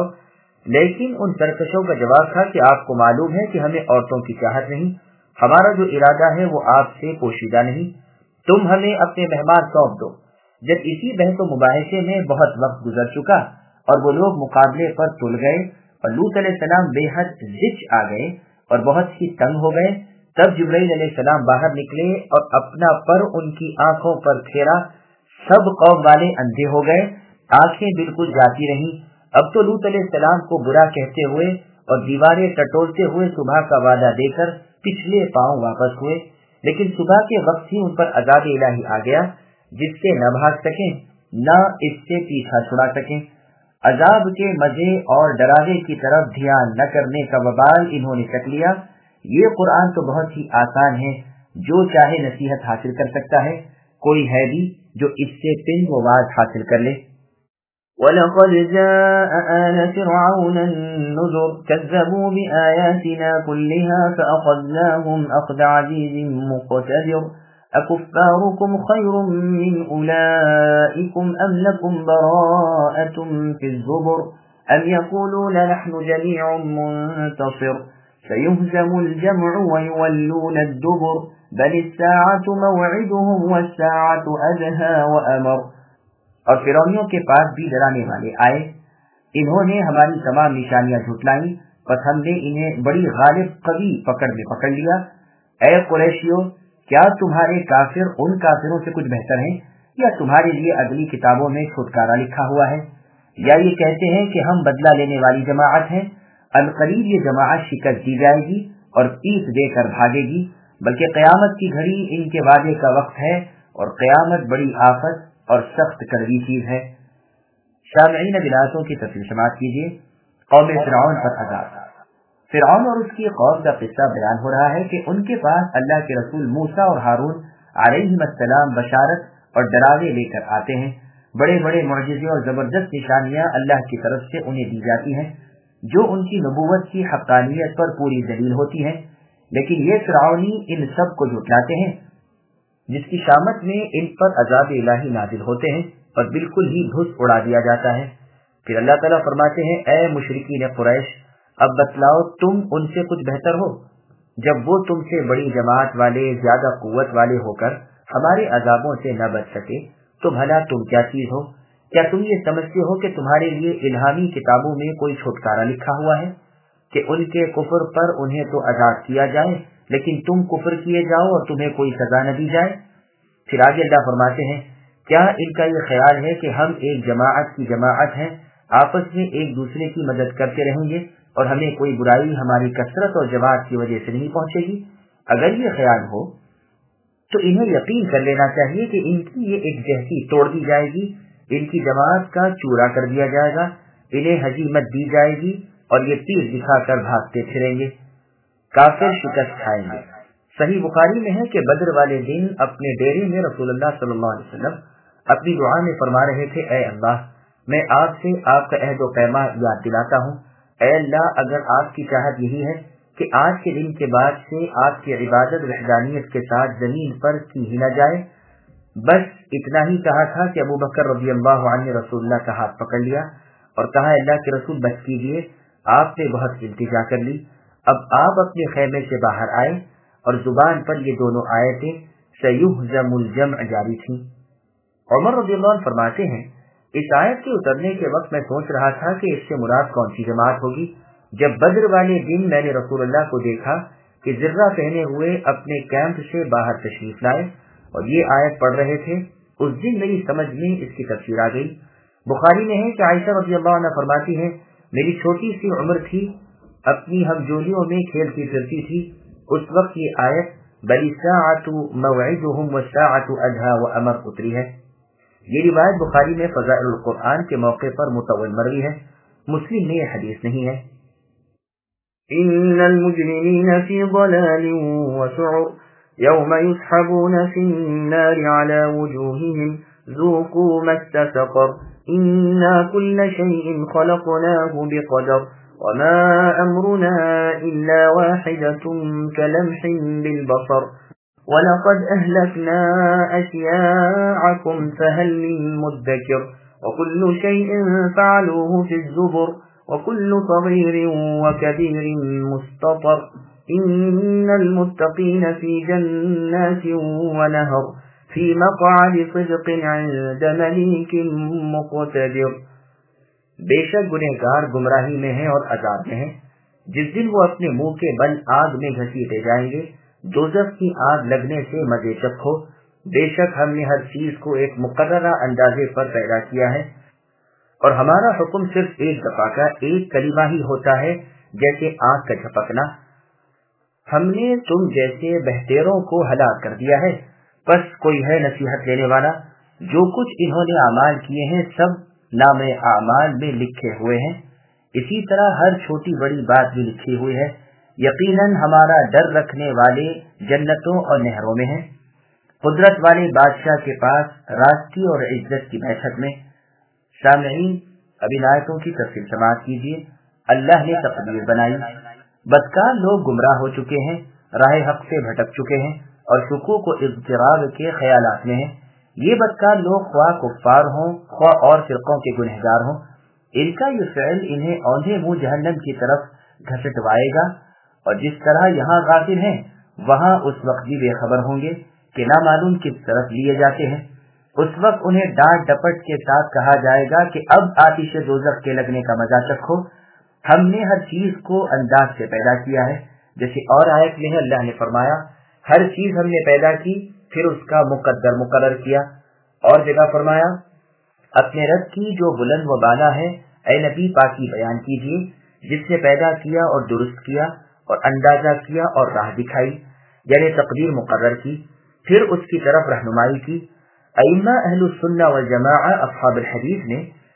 لیکن ان سرکشوں کا جواب تھا کہ آپ کو معلوم ہے کہ ہمیں عورتوں کی چاہت نہیں، ہمارا جو ارادہ ہے وہ آپ سے پوشیدہ نہیں، تم ہمیں اپنے مہمان سونپ دو۔ جب اسی بحث و مباحثے میں بہت وقت گزر چکا اور وہ لوگ مقابلے پر تل گئے اور لوط علیہ السلام بے حد زچ آ گئے اور بہت ہی تنگ ہو گئے، تب جبرائیل علیہ السلام باہر نکلے اور اپنا پر ان کی آنکھوں پر پھیرا۔ سب قوم والے اندھے ہو گئے، آنکھیں بالکل جاتی رہیں۔ اب تو لوط علیہ السلام کو برا کہتے ہوئے اور دیواریں ٹٹولتے ہوئے صبح کا وعدہ دے کر پچھلے پاؤں واپس ہوئے، لیکن صبح کے وقت ہی ان پر عذاب الہی آ گیا جس سے نہ بھاگ سکیں نہ اس سے پیچھا چھڑا سکیں۔ عذاب کے مزے اور ڈراوے کی طرف دھیان نہ کرنے کا وبال انہوں نے چکھ لیا۔ یہ قرآن تو بہت ہی آسان ہے، جو چاہے نصیحت حاصل کر سکتا ہے، کوئی ہے بھی جو اس سے پن و واز حاصل کر لے۔ وَلَقَدْ جَاءَ آلَ فِرْعَوْنَ النُّذُرُ كَذَّبُوا بِآيَاتِنَا كُلِّهَا فَأَخَذْنَاهُمْ أَخْذَ عَزِيزٍ مُقْتَدِرٍ أَكُفَّارُكُمْ خَيْرٌ مِّنْ أُولَئِكُمْ أَمْ لَكُمْ بَرَاءَةٌ فِي الزُّبُرِ أَمْ يَقُولُونَ نَحْنُ جَمِيعٌ مُّنتَصِرٌ سَيُهْزَمُ الْجَمْعُ وَيُوَلُّونَ الدُّبُرَ بَلِ السَّاعَةُ مَوْعِدُهُمْ وَالسَّاعَةُ أَدْهَىٰ وَأَمَرُ۔ اور فرعونیوں کے پاس بھی ڈرانے والے آئے، انہوں نے ہماری تمام نشانیاں جھٹلائیں، پس ہم نے انہیں بڑی غالب قوی پکڑ میں پکڑ لیا۔ اے قریشیو، کیا تمہارے کافر ان کافروں سے کچھ بہتر ہیں، یا تمہارے لیے اگلی کتابوں میں چھٹکارا لکھا ہوا ہے؟ یا یہ کہتے ہیں کہ ہم بدلہ لینے والی جماعت ہیں؟ القریب یہ جماعت شکست دی جائے گی اور پیٹ دے کر بھاگے گی، بلکہ قیامت کی گھڑی ان کے وعدے کا وقت ہے، اور قیامت بڑی آفت اور سخت کڑوی چیز ہے۔ سامعین ولایتوں کی تفصیل سماعت کیجیے۔ قوم فرعون پر عذاب۔ فرعون اور اس کی قوم کا قصہ بیان ہو رہا ہے کہ ان کے پاس اللہ کے رسول موسیٰ اور ہارون علیہم السلام بشارت اور ڈراوے لے کر آتے ہیں۔ بڑے بڑے معجزے اور زبردست نشانیاں اللہ کی طرف سے انہیں دی جاتی ہیں جو ان کی نبوت کی حقانیت پر پوری دلیل ہوتی ہیں، لیکن یہ فرعونی ان سب کو جھٹلاتے ہیں، جس کی شامت میں ان پر عذاب الہی نازل ہوتے ہیں اور بالکل ہی دھس اڑا دیا جاتا ہے۔ پھر اللہ تعالیٰ فرماتے ہیں، اے مشرکین قریش، اب بتلاؤ تم ان سے کچھ بہتر ہو؟ جب وہ تم سے بڑی جماعت والے، زیادہ قوت والے ہو کر ہمارے عذابوں سے نہ بچ سکے تو بھلا تم کیا چیز ہو؟ کیا تم یہ سمجھتے ہو کہ تمہارے لیے الہامی کتابوں میں کوئی چھٹکارا لکھا ہوا ہے کہ ان کے کفر پر انہیں تو عذاب کیا جائے لیکن تم کفر کیے جاؤ اور تمہیں کوئی سزا نہ دی جائے؟ پھر آگے اللہ فرماتے ہیں، کیا ان کا یہ خیال ہے کہ ہم ایک جماعت کی جماعت ہیں، آپس میں ایک دوسرے کی مدد کرتے رہیں گے اور ہمیں کوئی برائی ہماری کثرت اور جماعت کی وجہ سے نہیں پہنچے گی؟ اگر یہ خیال ہو تو انہیں یقین کر لینا چاہیے کہ ان کی یہ ایک جہتی توڑ دی جائے گی، ان کی جماعت کا چورا کر دیا جائے گا، انہیں ہزیمت دی جائے گی اور یہ تیر دکھا کر بھاگتے پھریں گے، کافر شکست کھائیں گے۔ صحیح بخاری میں ہے کہ بدر والے دن اپنے ڈیرے میں رسول اللہ صلی اللہ علیہ وسلم اپنی دعا میں فرما رہے تھے، اے اللہ، میں آپ سے آپ کا عہد و پیمان یاد دلاتا ہوں، اے اللہ، اگر آپ کی چاہت یہی ہے کہ آج کے دن کے بعد سے آپ کی عبادت وحدانیت کے ساتھ زمین پر کی ہی نہ جائے۔ بس اتنا ہی کہا تھا کہ ابو بکر رضی اللہ عنہ نے رسول اللہ کا ہاتھ پکڑ لیا اور کہا، اللہ کے رسول بس کیجیے، آپ نے بہت التجا کر لی۔ اب آپ اپنے خیمے سے باہر آئے اور زبان پر یہ دونوں آیتیں سیہزم الجمع جاری تھیں۔ عمر رضی اللہ عنہ فرماتے ہیں، اس آیت کے اترنے کے وقت میں سوچ رہا تھا کہ اس سے مراد کون سی جماعت ہوگی۔ جب بدر والے دن میں نے رسول اللہ کو دیکھا کہ زرہ پہنے ہوئے اپنے کیمپ سے باہر تشریف لائے اور یہ آیت پڑھ رہے تھے، اس دن میری سمجھ میں اس کی تفسیر آ گئی۔ بخاری میں ہے کہ عائشہ رضی اللہ عنہ فرماتی ہے، میری چھوٹی سی عمر تھی، اپنی ہمجولیوں میں کھیلتی پھرتی تھی، اس وقت یہ آیت بل الساعۃ موعدہم والساعۃ ادھیٰ وامر اتری ہے۔ یہ روایت بخاری میں فضائل القرآن کے موقع پر مطول مروی ہے، مسلم میں یہ حدیث نہیں ہے۔ ان المجرمین فی ضلال وسعر یوم یسحبون فی النار علی وجوہہم ذوقوا مس سقر انا کل شیء خلقناه بقدر وما امرنا الا واحدة كلمح بالبصر وَلَقَدْ أَهْلَكْنَا أَشْيَاعَكُمْ فَهَلْ مِن مُدَّكِرٍ وَكُلُّ شَيْءٍ فَعَلُوهُ فِي الزُّبُرِ وَكُلُّ صَغِيرٍ وَكَبِيرٍ مُسْتَطَرٍ إِنَّ الْمُتَّقِينَ فِي جَنَّاتٍ وَنَهَرٍ فِي مَقْعَدِ صِدْقٍ عِندَ مَلِيكٍ مُقْتَدِرٍ۔ بے شک گنہگار گمراہی میں ہیں اور عذاب میں ہیں، جس دن وہ اپنے منہ کے بل آگ میں گھسیٹے جائیں گے، دوزخ کی آگ لگنے سے مزے چکھو، بے شک ہم نے ہر چیز کو ایک مقررہ اندازے پر پیدا کیا ہے اور ہمارا حکم صرف ایک دفعہ کا ایک کلمہ ہی ہوتا ہے، جیسے آنکھ کا جھپکنا۔ ہم نے تم جیسے بہتیروں کو ہلاک کر دیا ہے، بس کوئی ہے نصیحت لینے والا؟ جو کچھ انہوں نے اعمال کیے ہیں سب نام اعمال میں لکھے ہوئے ہیں، اسی طرح ہر چھوٹی بڑی بات بھی لکھی ہوئی ہے۔ یقیناً ہمارا ڈر رکھنے والے جنتوں اور نہروں میں ہیں، قدرت والے بادشاہ کے پاس راستی اور عزت کی بیٹھک میں۔ سامعین، اب ان آیتوں کی تفصیل سماعت کیجیے۔ اللہ نے تقدیر بنائی، بدکار لوگ گمراہ ہو چکے ہیں، راہ حق سے بھٹک چکے ہیں اور شکوک و اضطراب کے خیالات میں ہیں۔ یہ بدکار لوگ خواہ کفار ہوں خواہ اور فرقوں کے گنہگار ہوں، ان کا یہ فعل انہیں اوندھے منہ جہنم کی طرف گھسٹوائے گا، اور جس طرح یہاں غافل ہیں وہاں اس وقت بھی بے خبر ہوں گے کہ نہ معلوم کس طرف لیے جاتے ہیں۔ اس وقت انہیں ڈانٹ ڈپٹ کے ساتھ کہا جائے گا کہ اب آتش دوزخ کے لگنے کا مزہ چکھو، ہم نے ہر چیز کو انداز سے پیدا کیا ہے، جیسے اور آیت میں ہے اللہ نے فرمایا، ہر چیز ہم نے پیدا کی پھر اس کا مقدر مقرر کیا۔ اور جگہ فرمایا، اپنے رب کی جو بلند و بالا ہے، اے نبی پاکی بیان کیجیے، جس نے پیدا کیا اور درست کیا اور اندازہ کیا اور راہ دکھائی، یعنی تقدیر مقرر کی، پھر اس کی طرف رہنمائی کی۔ ائمہ اہل السنہ والجماعہ اصحاب الحدیث نے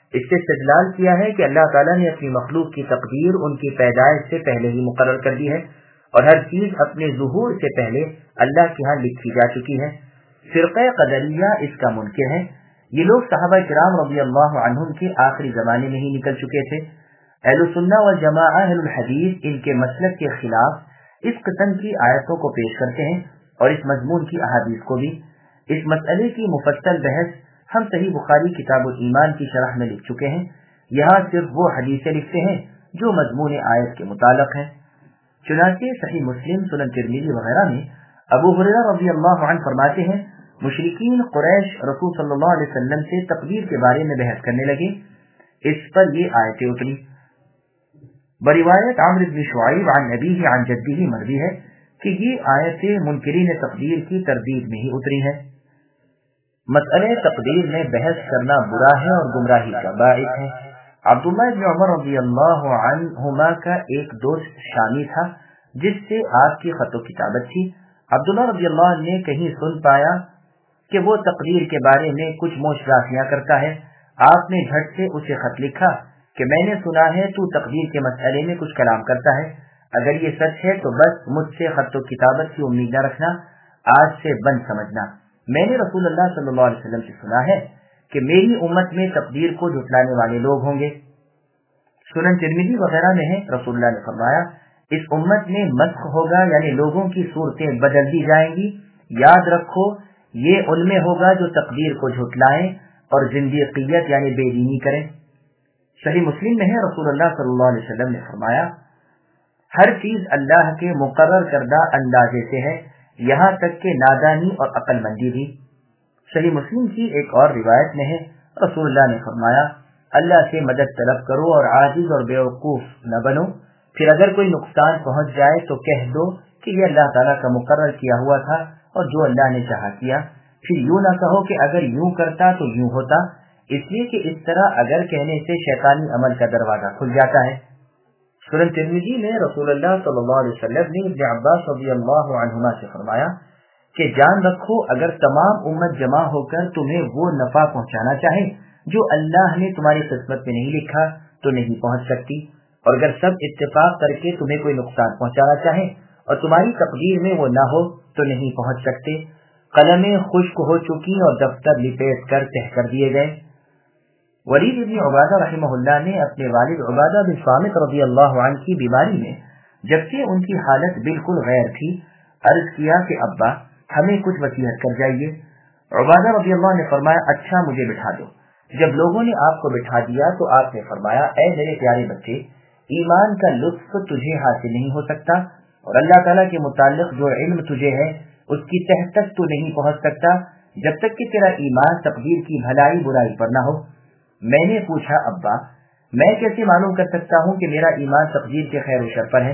اس سے استدلال کیا ہے کہ اللہ تعالیٰ نے اپنی مخلوق کی تقدیر ان کی پیدائش سے پہلے ہی مقرر کر دی ہے اور ہر چیز اپنے ظہور سے پہلے اللہ کے ہاں لکھی جا چکی ہے۔ فرقہ قدریہ اس کا منکر ہے۔ یہ لوگ صحابہ کرام رضی اللہ عنہم کے آخری زمانے میں ہی نکل چکے تھے۔ اہل السنہ والجماعہ اہل الحدیث ان کے مسلک کے خلاف اس قسم کی آیتوں کو پیش کرتے ہیں اور اس مضمون کی احادیث کو بھی۔ اس مسئلے کی مفصل بحث ہم صحیح بخاری کتاب الایمان کی شرح میں لکھ چکے ہیں۔ یہاں صرف وہ حدیثیں لکھتے ہیں جو مضمون آیت کے متعلق ہیں۔ چنانچہ صحیح مسلم، سنن ترمذی وغیرہ میں ابو ہریرہ رضی اللہ عنہ فرماتے ہیں مشرکین قریش رسول صلی اللہ علیہ وسلم سے تقدیر کے بارے میں بحث کرنے لگے، اس پر یہ آیتیں اتری۔ بروایت عمرو بن شعیب عن ابیہ عن جدہ مروی ہے کہ یہ آیتیں منکرین تقدیر کی تردید میں ہی اتری ہیں۔ مسئلہ تقدیر میں بحث کرنا برا ہے اور گمراہی کا باعث ہے۔ عبداللہ بن عمر رضی اللہ عنہما کا ایک دوست شامی تھا جس سے آپ کی خط و کتابت تھی۔ عبداللہ رضی اللہ عنہ نے کہیں سن پایا کہ وہ تقدیر کے بارے میں کچھ موشرافیاں کرتا ہے۔ آپ نے جھٹ سے اسے خط لکھا کہ میں نے سنا ہے تو تقدیر کے مسئلے میں کچھ کلام کرتا ہے، اگر یہ سچ ہے تو بس مجھ سے خط و کتابت کی امید نہ رکھنا، آج سے بند سمجھنا۔ میں نے رسول اللہ صلی اللہ علیہ وسلم سے سنا ہے کہ میری امت میں تقدیر کو جھٹلانے والے لوگ ہوں گے۔ سنن ترمذی وغیرہ میں ہے رسول اللہ نے فرمایا اس امت میں مسخ ہوگا، یعنی لوگوں کی صورتیں بدل دی جائیں گی۔ یاد رکھو یہ ان میں ہوگا جو تقدیر کو جھٹلائیں اور زندیقیت یعنی بے دینی کریں۔ صحیح مسلم میں ہے رسول اللہ صلی اللہ علیہ وسلم نے فرمایا ہر چیز اللہ کے مقرر کردہ اندازے سے ہے، یہاں تک کہ نادانی اور عقل مندی بھی۔ صحیح مسلم کی ایک اور روایت میں ہے رسول اللہ نے فرمایا اللہ سے مدد طلب کرو اور عاجز اور بیوقوف نہ بنو، پھر اگر کوئی نقصان پہنچ جائے تو کہہ دو کہ یہ اللہ تعالیٰ کا مقرر کیا ہوا تھا اور جو اللہ نے چاہا کیا، پھر یوں نہ کہو کہ اگر یوں کرتا تو یوں ہوتا، اس لیے کہ اس طرح اگر کہنے سے شیطانی عمل کا دروازہ کھل جاتا ہے۔ سنن ترمذی میں رسول اللہ صلی اللہ علیہ وسلم نے ابن عباس رضی اللہ عنہما سے فرمایا کہ جان رکھو اگر تمام امت جمع ہو کر تمہیں وہ نفع پہنچانا چاہے جو اللہ نے تمہاری قسمت میں نہیں لکھا تو نہیں پہنچ سکتی، اور اگر سب اتفاق کر کے تمہیں کوئی نقصان پہنچانا چاہے اور تمہاری تقدیر میں وہ نہ ہو تو نہیں پہنچ سکتے۔ قلمیں خشک ہو چکی اور دفتر لپیٹ کر تہہ کر دیے گئے۔ ولید بن عبادہ رحمہ اللہ نے اپنے والد عبادہ بن صامت رضی اللہ عنہ کی بیماری میں جبکہ ان کی حالت بالکل غیر تھی عرض کیا کہ ابا ہمیں کچھ وصیت کر جائیے۔ عبادہ رضی اللہ نے فرمایا اچھا مجھے بٹھا دو۔ جب لوگوں نے آپ کو بٹھا دیا تو آپ نے فرمایا اے میرے پیارے بچے، ایمان کا لطف تجھے حاصل نہیں ہو سکتا اور اللہ تعالیٰ کے متعلق جو علم تجھے ہے اس کی تہ تک تو نہیں پہنچ سکتا جب تک کہ تیرا ایمان تقدیر کی بھلائی برائی پر نہ ہو۔ میں نے پوچھا ابا میں کیسے معلوم کر سکتا ہوں کہ میرا ایمان تقدیر کے خیر و شر پر ہے؟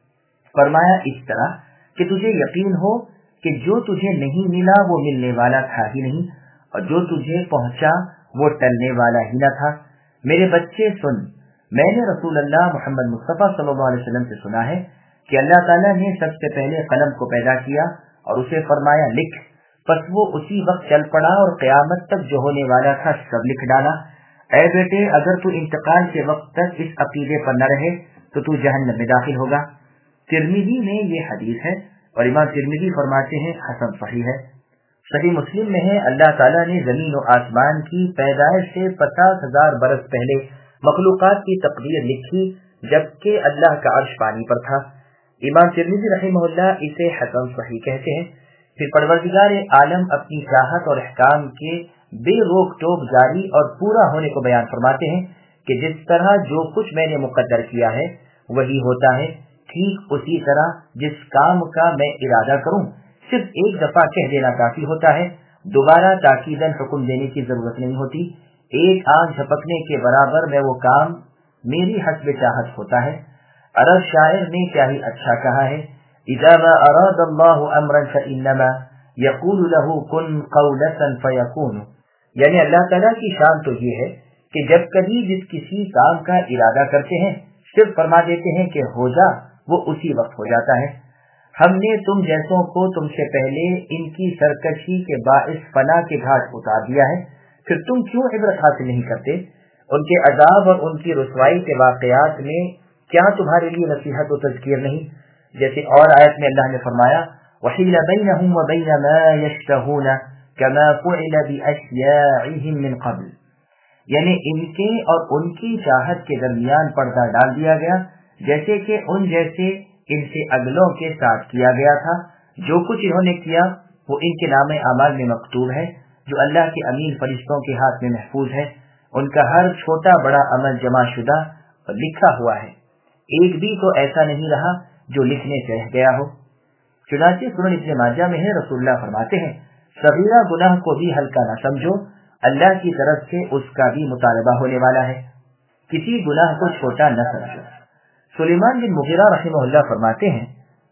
فرمایا اس طرح کہ تجھے یقین ہو کہ جو تجھے نہیں ملا وہ ملنے والا تھا ہی نہیں، اور جو تجھے پہنچا وہ ٹلنے والا ہی نہ تھا۔ میرے بچے سن، میں نے رسول اللہ محمد مصطفیٰ صلی اللہ علیہ وسلم سے سنا ہے کہ اللہ تعالیٰ نے سب سے پہلے قلم کو پیدا کیا اور اسے فرمایا لکھ، پس وہ اسی وقت چل پڑا اور قیامت تک جو ہونے والا تھا سب لکھ ڈالا۔ اے بیٹے اگر تو انتقال کے وقت تک اس عقیدے پر نہ رہے تو تو جہنم میں داخل ہوگا۔ ترمذی میں یہ حدیث ہے اور امام ترمذی فرماتے ہیں حسن صحیح ہے۔ صحیح مسلم میں ہے اللہ تعالیٰ نے زمین و آسمان کی پیدائش سے 50,000 برس پہلے مخلوقات کی تقدیر لکھی جبکہ اللہ کا عرش پانی پر تھا۔ امام ترمذی رحمہ اللہ اسے حسن صحیح کہتے ہیں۔ پھر پروردگار عالم اپنی چاہت اور احکام کے بے روک ٹوک جاری اور پورا ہونے کو بیان فرماتے ہیں کہ جس طرح جو کچھ میں نے مقدر کیا ہے وہی ہوتا ہے، ٹھیک اسی طرح جس کام کا میں ارادہ کروں صرف ایک دفعہ کہہ دینا کافی ہوتا ہے، دوبارہ تاکیداً حکم دینے کی ضرورت نہیں ہوتی۔ ایک آنکھ جھپکنے کے برابر میں وہ کام میری حسب چاہت ہوتا ہے۔ عرب شاعر نے کیا ہی اچھا کہا ہے، اذا ما اراد اللہ امرا فانما یقول له کن قولة فیکون، یعنی اللہ تعالیٰ کی شان تو یہ ہے کہ جب کبھی جس کسی کام کا ارادہ کرتے ہیں صرف فرما دیتے ہیں کہ ہو جا، وہ اسی وقت ہو جاتا ہے۔ ہم نے تم جیسوں کو تم سے پہلے ان کی سرکشی کے باعث فنا کے گھاٹ اتار دیا ہے، پھر تم کیوں عبرت حاصل نہیں کرتے؟ ان کے عذاب اور ان کی رسوائی کے واقعات میں کیا تمہارے لیے نصیحت و تذکیر نہیں؟ جیسے اور آیت میں اللہ نے فرمایا وَحِيلَ بَيْنَهُمْ وَبَيْنَ مَا يَشْتَهُونَ كَمَا فُعِلَ بِأَشْيَاعِهِمْ مِنْ قَبْلِ، یعنی ان کے اور ان کی چاہت کے درمیان پردہ ڈال دیا گیا، جیسے کہ ان جیسے ان سے اگلوں کے ساتھ کیا گیا تھا۔ جو کچھ انہوں نے کیا وہ ان کے نام اعمال میں مکتوب ہے، جو اللہ کے امین فرشتوں کے ہاتھ میں محفوظ ہے۔ ان کا ہر چھوٹا بڑا عمل جمع شدہ اور لکھا ہوا ہے، ایک بھی تو ایسا نہیں رہا جو لکھنے سے رہ گیا ہو۔ چنانچہ سنن ابن ماجہ میں ہے، رسول اللہ فرماتے ہیں صغیرہ گناہ کو بھی ہلکا نہ سمجھو، اللہ کی طرف سے اس کا بھی مطالبہ ہونے والا ہے، کسی گناہ کو چھوٹا نہ سمجھو۔ سلیمان بن مغیرہ رحمہ اللہ فرماتے ہیں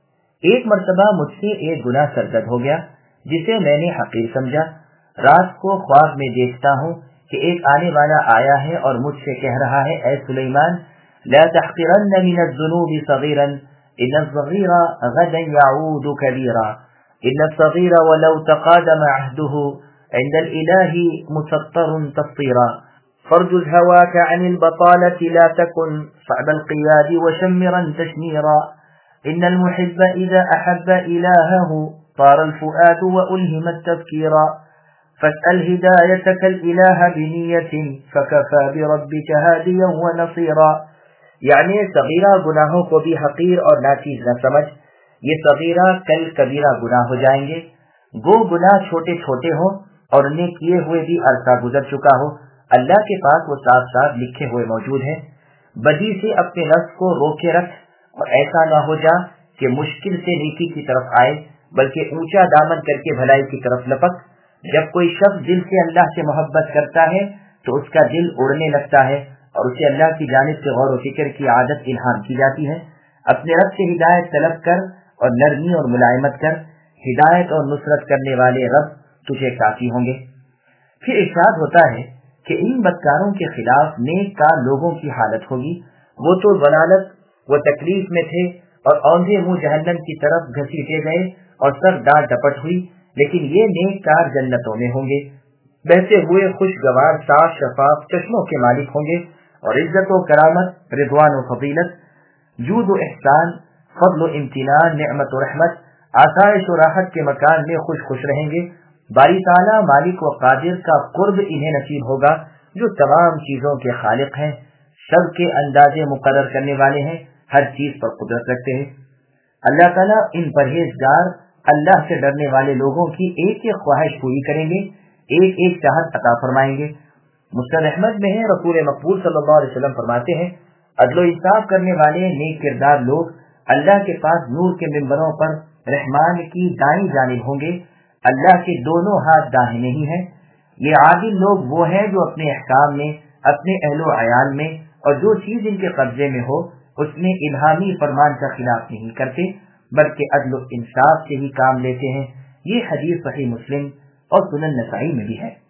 ایک مرتبہ مجھ سے ایک گناہ سرزد ہو گیا جسے میں نے حقیر سمجھا۔ رات کو خواب میں دیکھتا ہوں کہ ایک آنے والا آیا ہے اور مجھ سے کہہ رہا ہے اے سلیمان لا تحقرن من الذنوب صغيرا ان الصغير غدا يعود كبيرا ان الصغير ولو تقادم عهده عند الاله مسطر تفطيرا فرجز هواك عن البطالة لا تكن صعب القياد وشمرا تشميرا ان المحب اذا احب الهه طار الفؤاد والهم التفكيرا فاسأل هدايتك الإله بنية فكفى بربك هاديا ونصيرا، یعنی صغیرہ گناہوں کو بھی حقیر اور ناچیز نہ سمجھ، یہ صغیرہ کل کبیرہ گناہ ہو جائیں گے۔ وہ گناہ چھوٹے چھوٹے ہوں اور انہیں کیے ہوئے بھی عرصہ گزر چکا ہو، اللہ کے پاس وہ ساتھ ساتھ لکھے ہوئے موجود ہیں۔ بدی سے اپنے نفس کو روکے رکھ اور ایسا نہ ہو جا کہ مشکل سے نیکی کی طرف آئے، بلکہ اونچا دامن کر کے بھلائی کی طرف لپک۔ جب کوئی شخص دل سے اللہ سے محبت کرتا ہے تو اس کا دل اڑنے لگتا ہے اور اسے اللہ کی جانب سے غور و فکر کی عادت الہام کی جاتی ہے۔ اپنے رب سے ہدایت طلب کر اور نرمی اور ملائمت کر، ہدایت اور نصرت کرنے والے رب تجھے کافی ہوں گے۔ پھر ارشاد ہوتا ہے کہ ان بدکاروں کے خلاف نیک کار لوگوں کی حالت ہوگی، وہ تو ضلالت و تکلیف میں تھے اور اوندھے منہ جہنم کی طرف گھسیٹے گئے اور سر ڈال ڈپٹ ہوئی، لیکن یہ نیک کار جنتوں میں ہوں گے، بہتے ہوئے خوشگوار صاف شفاف چشموں کے مالک ہوں گے، اور عزت و کرامت، رضوان و فضیلت، جود و احسان، فضل و امتنان، نعمت و رحمت، آسائش و راحت کے مکان میں خوش خوش رہیں گے۔ باری تعالیٰ مالک و قادر کا قرب انہیں نصیب ہوگا جو تمام چیزوں کے خالق ہیں، سب کے اندازے مقرر کرنے والے ہیں، ہر چیز پر قدرت رکھتے ہیں۔ اللہ تعالیٰ ان پرہیزگار اللہ سے ڈرنے والے لوگوں کی ایک ایک خواہش پوری کریں گے، ایک ایک چاہت عطا فرمائیں گے۔ مسند احمد میں ہے، رسول مقبول صلی اللہ علیہ وسلم فرماتے ہیں عدل و انصاف کرنے والے نیک کردار لوگ اللہ کے پاس نور کے ممبروں پر رحمان کی دائیں جانب ہوں گے، اللہ کے دونوں ہاتھ داہنے ہی ہیں۔ یہ عادل لوگ وہ ہیں جو اپنے احکام میں، اپنے اہل و عیال میں اور جو چیز ان کے قبضے میں ہو اس میں الہامی فرمان کا خلاف نہیں کرتے، بلکہ عدل و انصاف سے ہی کام لیتے ہیں۔ یہ حدیث صحیح مسلم اور سنن نسائی میں بھی ہے۔